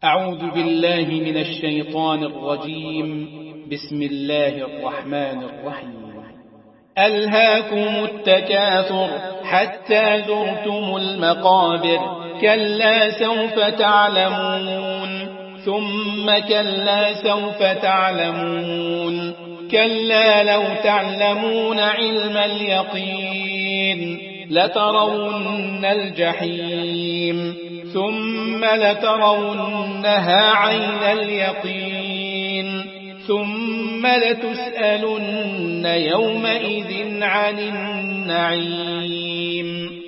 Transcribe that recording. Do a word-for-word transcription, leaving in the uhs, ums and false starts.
أعوذ بالله من الشيطان الرجيم. بسم الله الرحمن الرحيم. ألهاكم التكاثر حتى زرتم المقابر، كلا سوف تعلمون ثم كلا سوف تعلمون، كلا لو تعلمون علم اليقين لترون الجحيم ثم لترونها عين اليقين ثم لتسألن يومئذ عن النعيم.